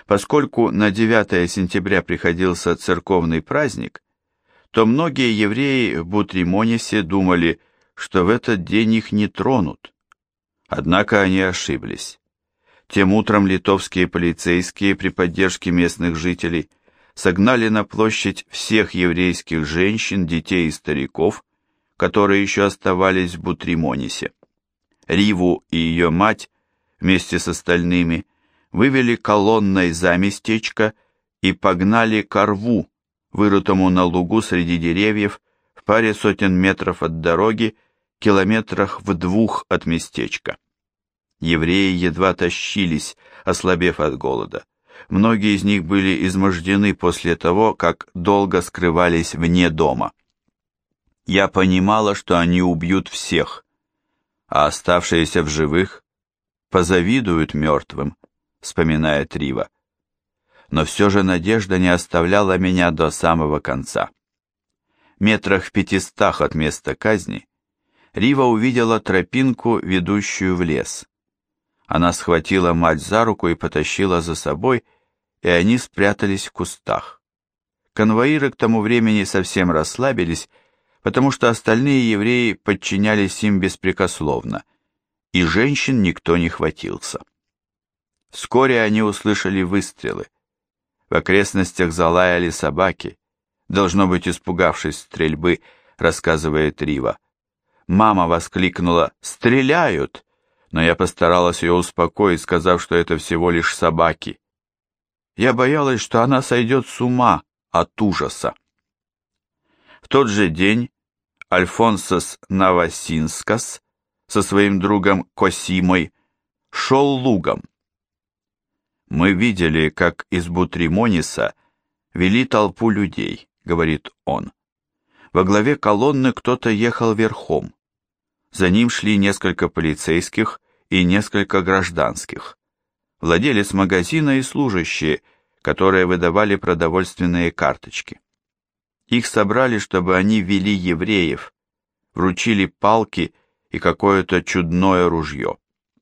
Поскольку на 9 сентября приходился церковный праздник, то многие евреи в Бутримонисе думали, что в этот день их не тронут. Однако они ошиблись. Тем утром литовские полицейские при поддержке местных жителей согнали на площадь всех еврейских женщин, детей и стариков, которые еще оставались в Бутримонисе. Риву и ее мать вместе с остальными вывели колонной за местечко и погнали ко рву, вырытому на лугу среди деревьев, в паре сотен метров от дороги, километрах в 2 от местечка. Евреи едва тащились, ослабев от голода. Многие из них были измождены после того, как долго скрывались вне дома. Я понимала, что они убьют всех, а оставшиеся в живых позавидуют мертвым, вспоминает Рива. Но все же надежда не оставляла меня до самого конца. Метрах в 500 от места казни Рива увидела тропинку, ведущую в лес. Она схватила мать за руку и потащила за собой, и они спрятались в кустах. Конвоиры к тому времени совсем расслабились, потому что остальные евреи подчинялись им беспрекословно, и женщин никто не хватился. Вскоре они услышали выстрелы. В окрестностях залаяли собаки, должно быть, испугавшись стрельбы, рассказывает Рива. Мама воскликнула «Стреляют!», но я постаралась ее успокоить, сказав, что это всего лишь собаки. Я боялась, что она сойдет с ума от ужаса. В тот же день Альфонсос Новосинскас со своим другом Косимой шел лугом. «Мы видели, как из Бутримониса вели толпу людей», — говорит он. Во главе колонны кто-то ехал верхом. За ним шли несколько полицейских и несколько гражданских. Владелец магазина и служащие, которые выдавали продовольственные карточки. Их собрали, чтобы они вели евреев, вручили палки и какое-то чудное ружье.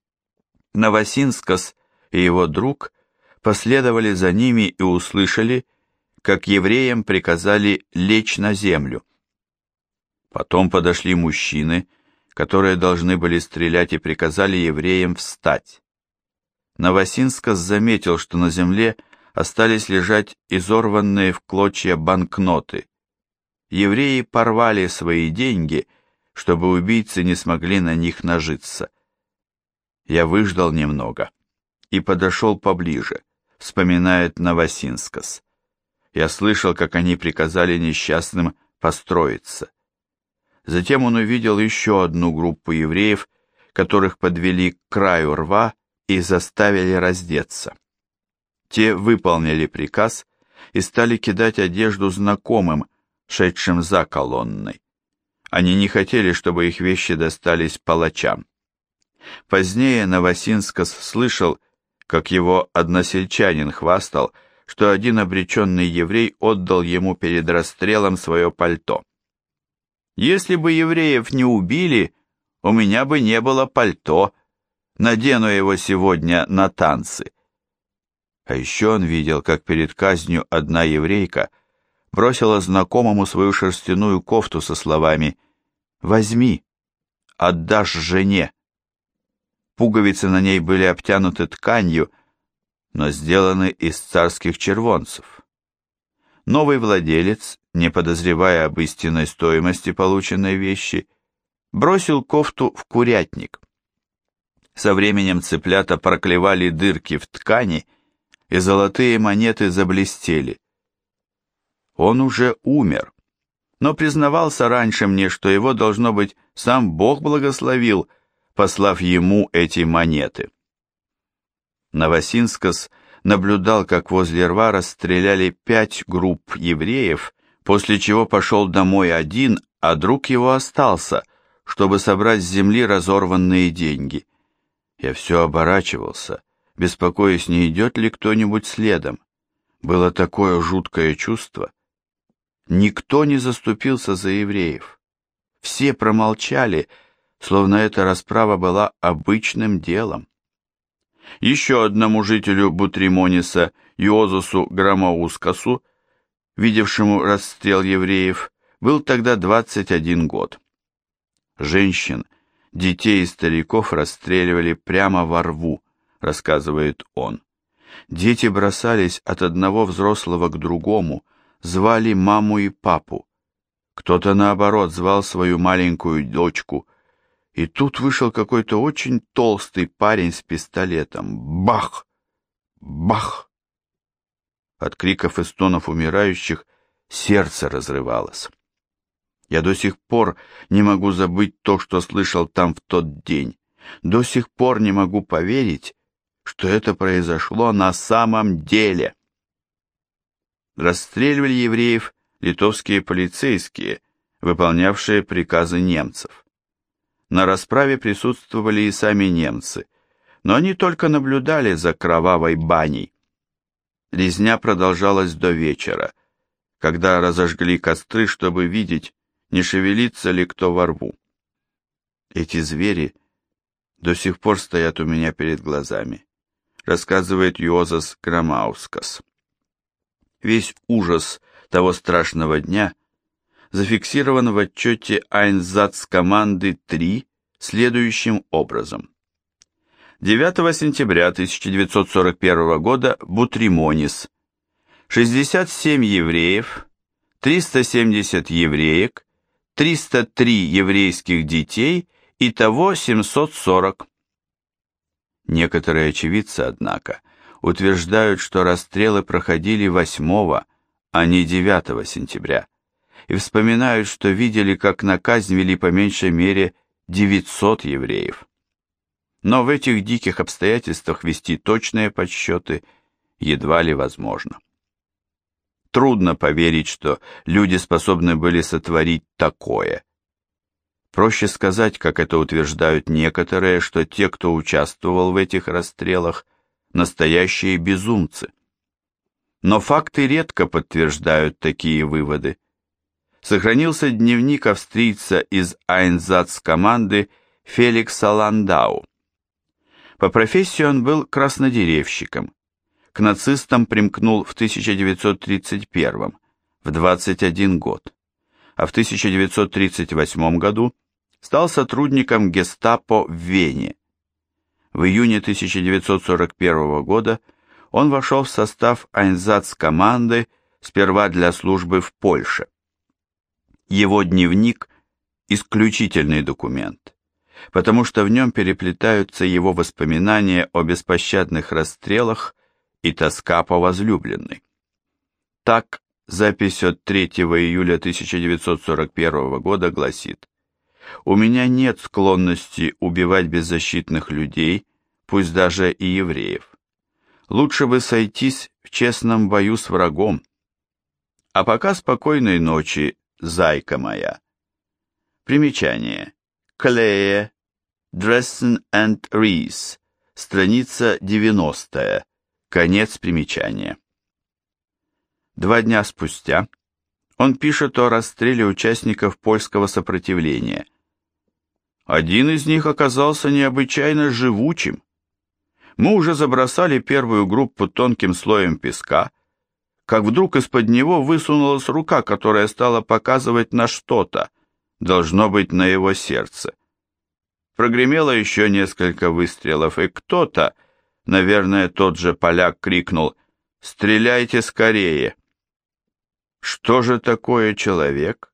Новосинскас и его друг последовали за ними и услышали, как евреям приказали лечь на землю. Потом подошли мужчины, которые должны были стрелять, и приказали евреям встать. Новосинскас заметил, что на земле остались лежать изорванные в клочья банкноты. Евреи порвали свои деньги, чтобы убийцы не смогли на них нажиться. Я выждал немного и подошел поближе, вспоминает Новосинскас. Я слышал, как они приказали несчастным построиться. Затем он увидел еще одну группу евреев, которых подвели к краю рва и заставили раздеться. Те выполнили приказ и стали кидать одежду знакомым, шедшим за колонной. Они не хотели, чтобы их вещи достались палачам. Позднее Новосинскас слышал, как его односельчанин хвастал, что один обреченный еврей отдал ему перед расстрелом свое пальто. «Если бы евреев не убили, у меня бы не было пальто. Надену его сегодня на танцы». А еще он видел, как перед казнью одна еврейка бросила знакомому свою шерстяную кофту со словами «Возьми, отдашь жене». Пуговицы на ней были обтянуты тканью, но сделаны из царских червонцев. Новый владелец, не подозревая об истинной стоимости полученной вещи, бросил кофту в курятник. Со временем цыплята проклевали дырки в ткани, и золотые монеты заблестели. Он уже умер, но признавался раньше мне, что его, должно быть, сам Бог благословил, послав ему эти монеты. Новосинскас наблюдал, как возле рва расстреляли 5 групп евреев, после чего пошел домой один, а друг его остался, чтобы собрать с земли разорванные деньги. Я все оборачивался, беспокоясь, не идет ли кто-нибудь следом. Было такое жуткое чувство. Никто не заступился за евреев. Все промолчали, словно эта расправа была обычным делом. Еще одному жителю Бутримониса, Иозусу Громоускасу, видевшему расстрел евреев, был тогда 21 год. Женщин, детей и стариков расстреливали прямо во рву, рассказывает он. Дети бросались от одного взрослого к другому, звали маму и папу. Кто-то, наоборот, звал свою маленькую дочку. И тут вышел какой-то очень толстый парень с пистолетом. Бах! Бах! От криков и стонов умирающих сердце разрывалось. Я до сих пор не могу забыть то, что слышал там в тот день. До сих пор не могу поверить, что это произошло на самом деле. Расстреливали евреев литовские полицейские, выполнявшие приказы немцев. На расправе присутствовали и сами немцы, но они только наблюдали за кровавой баней. Резня продолжалась до вечера, когда разожгли костры, чтобы видеть, не шевелится ли кто во рву. Эти звери до сих пор стоят у меня перед глазами, рассказывает Иозас Громоускас. Весь ужас того страшного дня зафиксирован в отчете Айнзац-команды 3 следующим образом. 9 сентября 1941 года Бутримонис. 67 евреев, 370 евреек, 303 еврейских детей, итого 740. Некоторые очевидцы, однако, утверждают, что расстрелы проходили 8, а не 9 сентября, и вспоминают, что видели, как на казнь вели по меньшей мере 900 евреев. Но в этих диких обстоятельствах вести точные подсчеты едва ли возможно. Трудно поверить, что люди способны были сотворить такое. Проще сказать, как это утверждают некоторые, что те, кто участвовал в этих расстрелах, настоящие безумцы. Но факты редко подтверждают такие выводы. Сохранился дневник австрийца из Айнзац-команды Феликса Ландау. По профессии он был краснодеревщиком. К нацистам примкнул в 1931, в 21 год, а в 1938 году стал сотрудником гестапо в Вене. В июне 1941 года он вошел в состав Айнзац-команды сперва для службы в Польше. Его дневник – исключительный документ, потому что в нем переплетаются его воспоминания о беспощадных расстрелах и тоска по возлюбленной. Так, запись от 3 июля 1941 года гласит: «У меня нет склонности убивать беззащитных людей, пусть даже и евреев. Лучше бы сойтись в честном бою с врагом. А пока спокойной ночи, зайка моя». Примечание. Клее, Dressen and Rees, страница 90, конец примечания. 2 дня спустя он пишет о расстреле участников польского сопротивления. Один из них оказался необычайно живучим. Мы уже забросали первую группу тонким слоем песка, как вдруг из-под него высунулась рука, которая стала показывать на что-то, должно быть, на его сердце. Прогремело еще несколько выстрелов, и кто-то, наверное, тот же поляк, крикнул: «Стреляйте скорее!» Что же такое человек?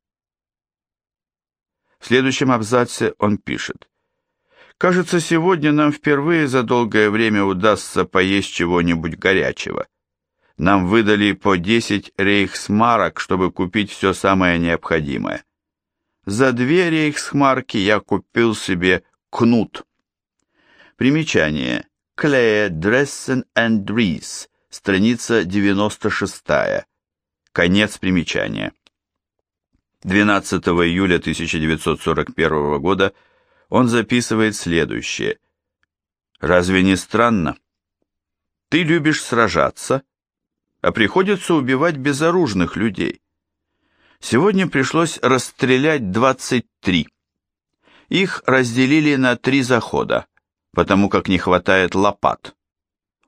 В следующем абзаце он пишет: «Кажется, сегодня нам впервые за долгое время удастся поесть чего-нибудь горячего. Нам выдали по 10 рейхсмарок, чтобы купить все самое необходимое. За 2 рейхсмарки я купил себе кнут». Примечание. Клее, Dressen and Rees, страница 96, конец примечания. 12 июля 1941 года он записывает следующее: «Разве не странно? Ты любишь сражаться, а приходится убивать безоружных людей. Сегодня пришлось расстрелять 23. Их разделили на 3 захода, потому как не хватает лопат,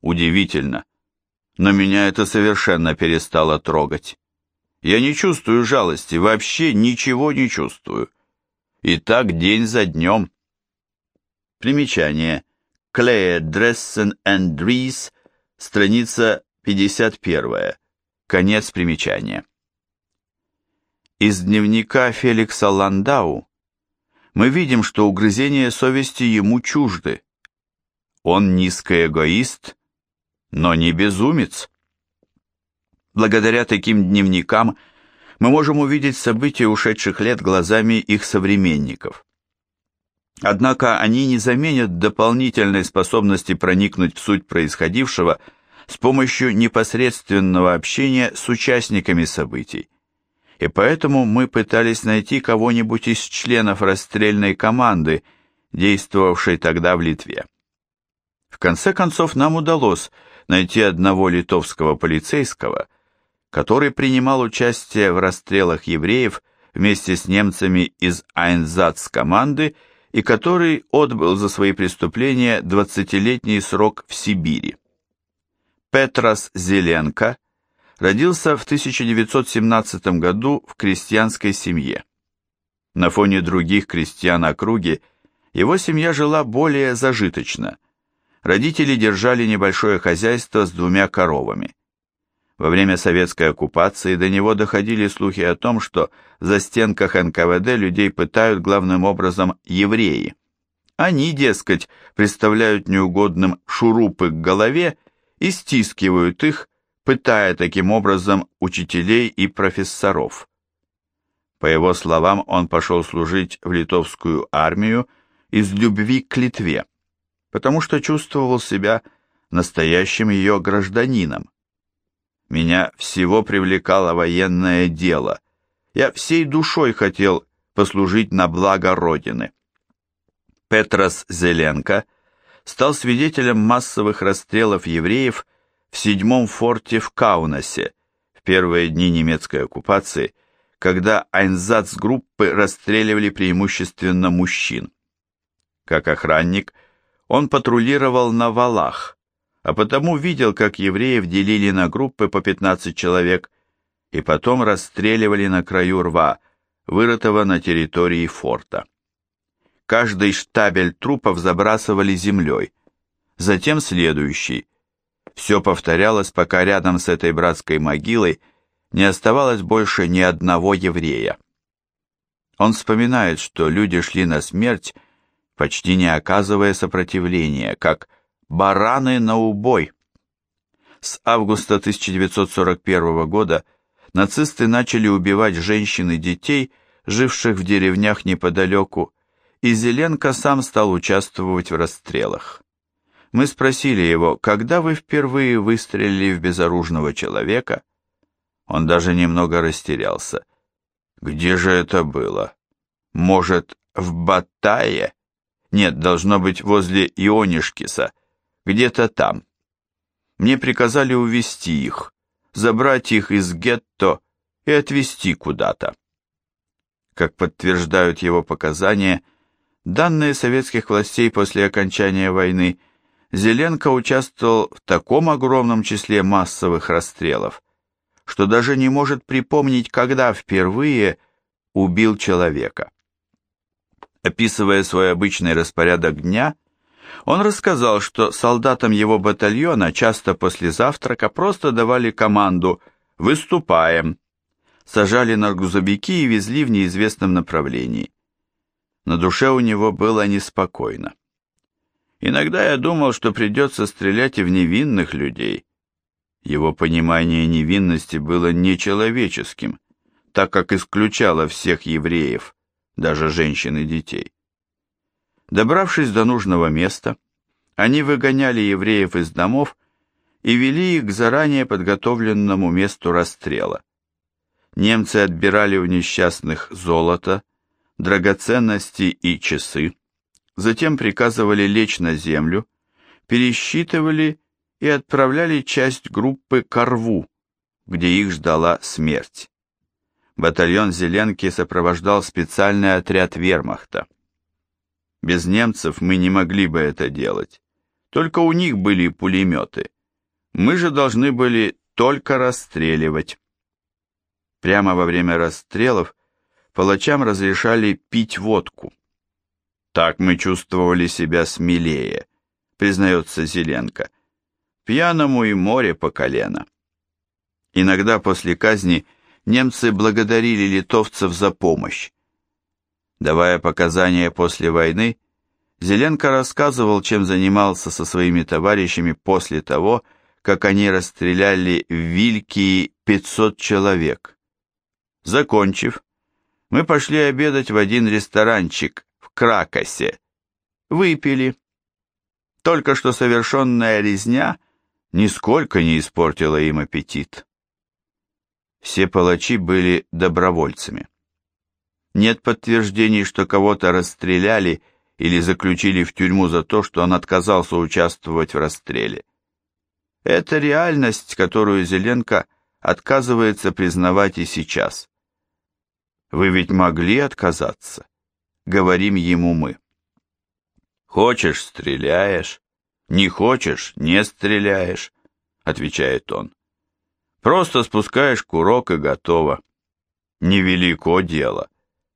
Удивительно, но меня это совершенно перестало трогать. Я не чувствую жалости, вообще ничего не чувствую. И так день за днем. Примечание. Клея, Дрессен энд Ries, страница 51. Конец примечания. Из дневника Феликса Ландау мы видим, что угрызения совести ему чужды. Он низкий эгоист, но не безумец. Благодаря таким дневникам мы можем увидеть события ушедших лет глазами их современников. Однако они не заменят дополнительной способности проникнуть в суть происходившего с помощью непосредственного общения с участниками событий. И поэтому мы пытались найти кого-нибудь из членов расстрельной команды, действовавшей тогда в Литве. В конце концов, нам удалось найти одного литовского полицейского, который принимал участие в расстрелах евреев вместе с немцами из Айнзац-команды и который отбыл за свои преступления 20-летний срок в Сибири. Петрас Зеленко родился в 1917 году в крестьянской семье. На фоне других крестьян округи его семья жила более зажиточно. Родители держали небольшое хозяйство с 2 коровами. Во время советской оккупации до него доходили слухи о том, что в застенках НКВД людей пытают главным образом евреи. Они, дескать, представляют неугодным шурупы к голове и стискивают их, пытая таким образом учителей и профессоров. По его словам, он пошел служить в литовскую армию из любви к Литве, потому что чувствовал себя настоящим ее гражданином. Меня всего привлекало военное дело. Я всей душой хотел послужить на благо Родины. Петрас Зеленко стал свидетелем массовых расстрелов евреев в 7-м форте в Каунасе в первые дни немецкой оккупации, когда айнзац-группы расстреливали преимущественно мужчин. Как охранник, он патрулировал на валах, а потому видел, как евреев делили на группы по 15 человек и потом расстреливали на краю рва, вырытого на территории форта. Каждый штабель трупов забрасывали землей, затем следующий. Все повторялось, пока рядом с этой братской могилой не оставалось больше ни одного еврея. Он вспоминает, что люди шли на смерть, почти не оказывая сопротивления, как бараны на убой. С августа 1941 года нацисты начали убивать женщин и детей, живших в деревнях неподалеку, и Зеленко сам стал участвовать в расстрелах. Мы спросили его, когда вы впервые выстрелили в безоружного человека? Он даже немного растерялся. Где же это было? Может, в Батае? Нет, должно быть возле Ионишкиса, где-то там. Мне приказали увезти их, забрать их из гетто и отвезти куда-то. Как подтверждают его показания, данные советских властей после окончания войны, Зеленко участвовал в таком огромном числе массовых расстрелов, что даже не может припомнить, когда впервые убил человека. Описывая свой обычный распорядок дня, он рассказал, что солдатам его батальона часто после завтрака просто давали команду «Выступаем», сажали на грузовики и везли в неизвестном направлении. На душе у него было неспокойно. Иногда я думал, что придется стрелять и в невинных людей. Его понимание невинности было нечеловеческим, так как исключало всех евреев, даже женщин и детей. Добравшись до нужного места, они выгоняли евреев из домов и вели их к заранее подготовленному месту расстрела. Немцы отбирали у несчастных золото, драгоценности и часы, затем приказывали лечь на землю, пересчитывали и отправляли часть группы к рву, где их ждала смерть. Батальон Зеленки сопровождал специальный отряд вермахта. Без немцев мы не могли бы это делать, только у них были пулеметы. Мы же должны были только расстреливать. Прямо во время расстрелов палачам разрешали пить водку. Так мы чувствовали себя смелее, признается Зеленко. Пьяному и море по колено. Иногда после казни немцы благодарили литовцев за помощь. Давая показания после войны, Зеленко рассказывал, чем занимался со своими товарищами после того, как они расстреляли в Вилькии 500 человек. Закончив, мы пошли обедать в один ресторанчик в Кракосе. Выпили. Только что совершенная резня нисколько не испортила им аппетит. Все палачи были добровольцами. Нет подтверждений, что кого-то расстреляли или заключили в тюрьму за то, что он отказался участвовать в расстреле. Это реальность, которую Зеленко отказывается признавать и сейчас. Вы ведь могли отказаться, говорим ему мы. Хочешь — стреляешь, не хочешь — не стреляешь, отвечает он. Просто спускаешь курок и готово. Невелико дело.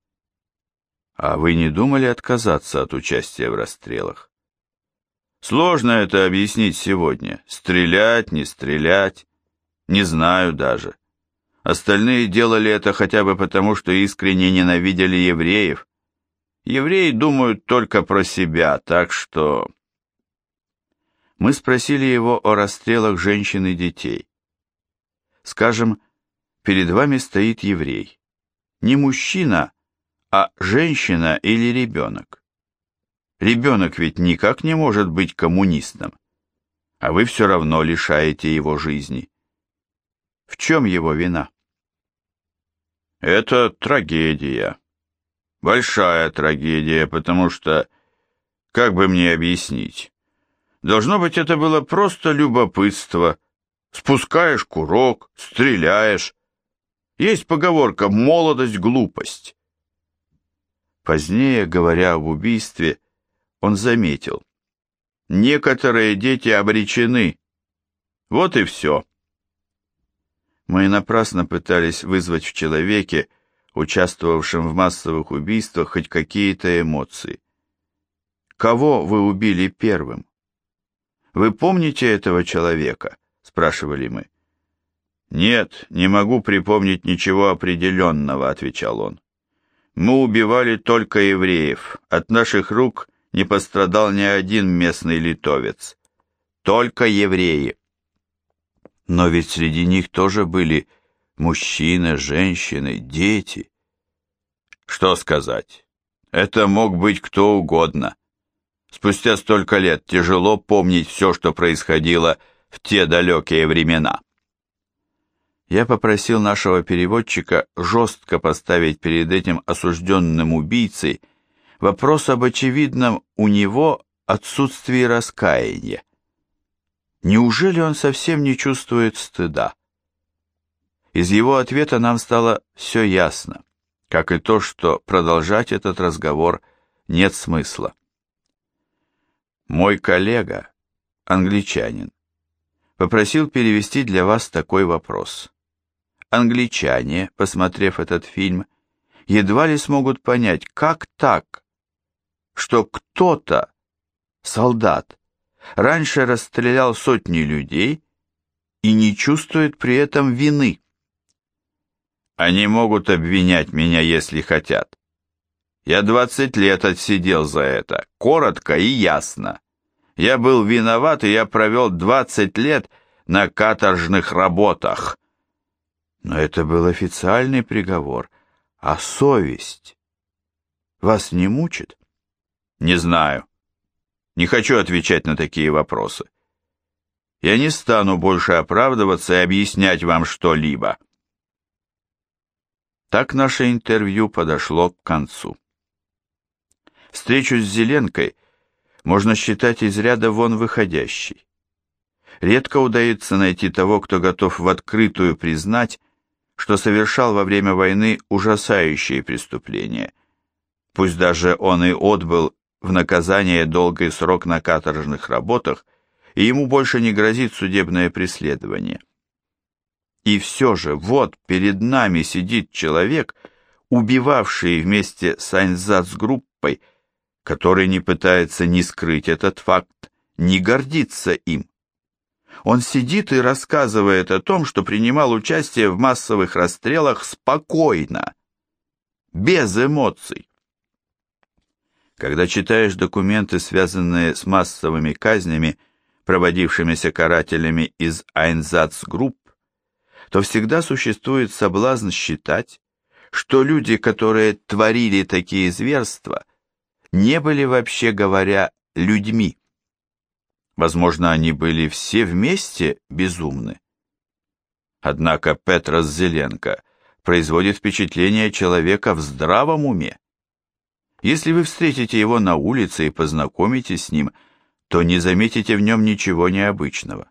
А вы не думали отказаться от участия в расстрелах? Сложно это объяснить сегодня. Стрелять, не стрелять, не знаю даже. Остальные делали это хотя бы потому, что искренне ненавидели евреев. Евреи думают только про себя, так что... Мы спросили его о расстрелах женщин и детей. Скажем, перед вами стоит еврей. Не мужчина, а женщина или ребенок. Ребенок ведь никак не может быть коммунистом, а вы все равно лишаете его жизни. В чем его вина? Это трагедия. Большая трагедия, потому что, как бы мне объяснить, должно быть, это было просто любопытство. Спускаешь курок, стреляешь. Есть поговорка «молодость, глупость». Позднее, говоря об убийстве, он заметил: некоторые дети обречены. Вот и все. Мы напрасно пытались вызвать в человеке, участвовавшем в массовых убийствах, хоть какие-то эмоции. Кого вы убили первым? Вы помните этого человека? Спрашивали мы. Нет, не могу припомнить ничего определенного, отвечал он. Мы убивали только евреев. От наших рук не пострадал ни один местный литовец. Только евреи. Но ведь среди них тоже были мужчины, женщины, дети. Что сказать? Это мог быть кто угодно. Спустя столько лет тяжело помнить все, что происходило в те далекие времена. Я попросил нашего переводчика жестко поставить перед этим осужденным убийцей вопрос об очевидном у него отсутствии раскаяния. Неужели он совсем не чувствует стыда? Из его ответа нам стало все ясно, как и то, что продолжать этот разговор нет смысла. Мой коллега, англичанин, попросил перевести для вас такой вопрос. Англичане, посмотрев этот фильм, едва ли смогут понять, как так, что кто-то, солдат, раньше расстрелял сотни людей и не чувствует при этом вины. Они могут обвинять меня, если хотят. Я 20 лет отсидел за это, коротко и ясно. Я был виноват, и я провел 20 лет на каторжных работах. Но это был официальный приговор, а совесть вас не мучит? Не знаю. Не хочу отвечать на такие вопросы. Я не стану больше оправдываться и объяснять вам что-либо. Так наше интервью подошло к концу. Встречу с Зеленкой можно считать из ряда вон выходящей. Редко удается найти того, кто готов в открытую признать, что совершал во время войны ужасающие преступления. Пусть даже он и отбыл в наказание долгий срок на каторжных работах, и ему больше не грозит судебное преследование. И все же вот перед нами сидит человек, убивавший вместе с Айнзац-группой, который не пытается ни скрыть этот факт, ни гордиться им. Он сидит и рассказывает о том, что принимал участие в массовых расстрелах спокойно, без эмоций. Когда читаешь документы, связанные с массовыми казнями, проводившимися карателями из Айнзац-групп, то всегда существует соблазн считать, что люди, которые творили такие зверства, не были, вообще говоря, людьми. Возможно, они были все вместе безумны. Однако Петрос Зеленко производит впечатление человека в здравом уме. Если вы встретите его на улице и познакомитесь с ним, то не заметите в нем ничего необычного.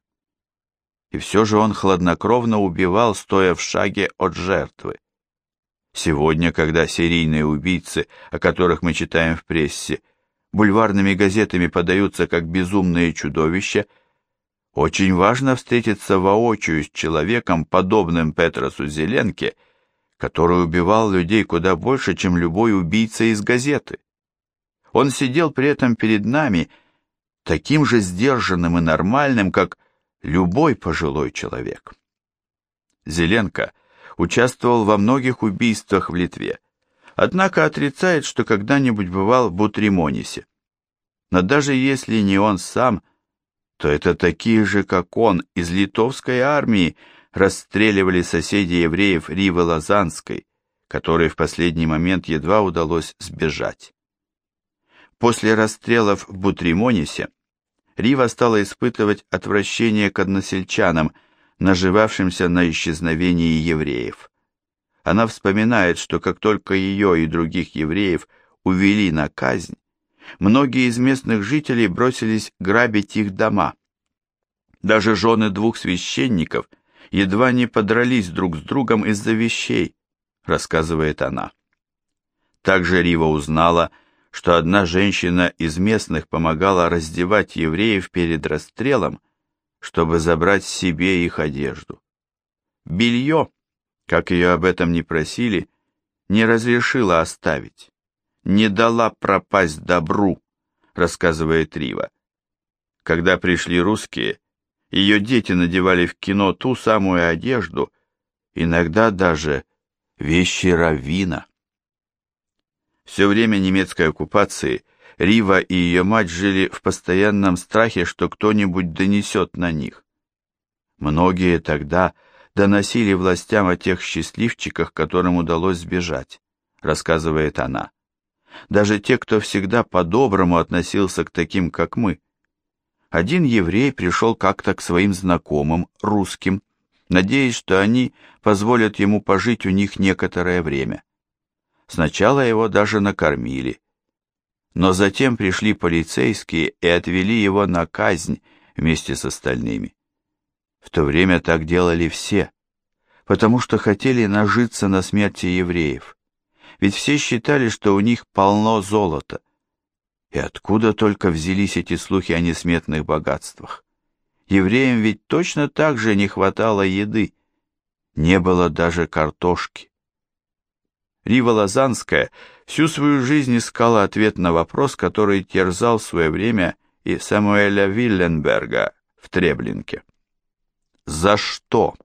И все же он хладнокровно убивал, стоя в шаге от жертвы. Сегодня, когда серийные убийцы, о которых мы читаем в прессе, бульварными газетами подаются как безумные чудовища, очень важно встретиться воочию с человеком, подобным Петросу Зеленке, который убивал людей куда больше, чем любой убийца из газеты. Он сидел при этом перед нами таким же сдержанным и нормальным, как любой пожилой человек. Зеленко участвовал во многих убийствах в Литве, однако отрицает, что когда-нибудь бывал в Бутримонисе. Но даже если не он сам, то это такие же, как он, из литовской армии расстреливали соседей евреев Ривы Лозанской, которой в последний момент едва удалось сбежать. После расстрелов в Бутримонисе Рива стала испытывать отвращение к односельчанам, наживавшимся на исчезновении евреев. Она вспоминает, что как только ее и других евреев увели на казнь, многие из местных жителей бросились грабить их дома. Даже жены двух священников едва не подрались друг с другом из-за вещей, рассказывает она. Также Рива узнала, что одна женщина из местных помогала раздевать евреев перед расстрелом, чтобы забрать себе их одежду. Белье, как ее об этом не просили, не разрешила оставить, не дала пропасть добру, рассказывает Рива. Когда пришли русские, ее дети надевали в кино ту самую одежду, иногда даже вещи раввина. Все время немецкой оккупации Рива и ее мать жили в постоянном страхе, что кто-нибудь донесет на них. Многие тогда доносили властям о тех счастливчиках, которым удалось сбежать, рассказывает она. Даже те, кто всегда по-доброму относился к таким, как мы. Один еврей пришел как-то к своим знакомым, русским, надеясь, что они позволят ему пожить у них некоторое время. Сначала его даже накормили, но затем пришли полицейские и отвели его на казнь вместе с остальными. В то время так делали все, потому что хотели нажиться на смерти евреев, ведь все считали, что у них полно золота. И откуда только взялись эти слухи о несметных богатствах? Евреям ведь точно так же не хватало еды, не было даже картошки. Рива Лозанская всю свою жизнь искала ответ на вопрос, который терзал в свое время и Самуэля Вилленберга в Треблинке. За что?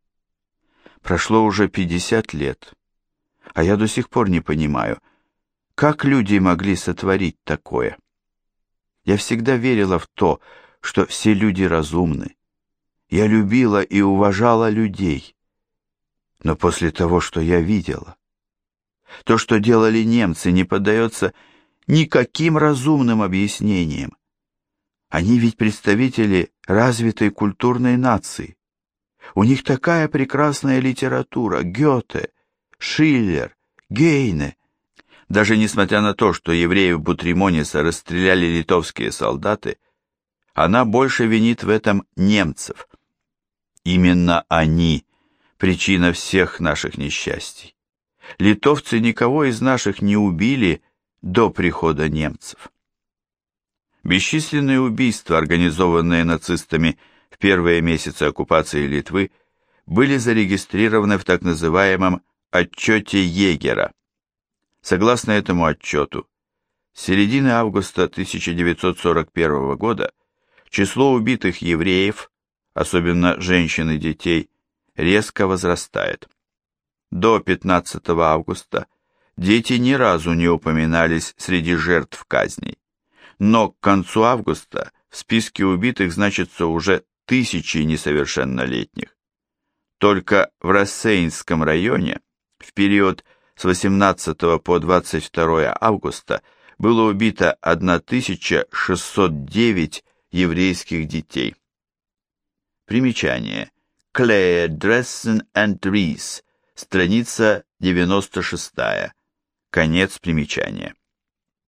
Прошло уже 50 лет, а я до сих пор не понимаю, как люди могли сотворить такое. Я всегда верила в то, что все люди разумны. Я любила и уважала людей. Но после того, что я видела, то, что делали немцы, не поддается никаким разумным объяснениям. Они ведь представители развитой культурной нации. У них такая прекрасная литература: Гёте, Шиллер, Гейне. Даже несмотря на то, что евреев Бутримониса расстреляли литовские солдаты, она больше винит в этом немцев. Именно они – причина всех наших несчастий. Литовцы никого из наших не убили до прихода немцев. Бесчисленные убийства, организованные нацистами в первые месяцы оккупации Литвы, были зарегистрированы в так называемом «отчете Егера». Согласно этому отчету, с середины августа 1941 года число убитых евреев, особенно женщин и детей, резко возрастает. До 15 августа дети ни разу не упоминались среди жертв казней, но к концу августа в списке убитых значится уже тысячи несовершеннолетних. Только в Рассейнском районе в период с 18 по 22 августа было убито 1609 еврейских детей. Примечание. Клея, Дрессен and Ries, страница 96. Конец примечания.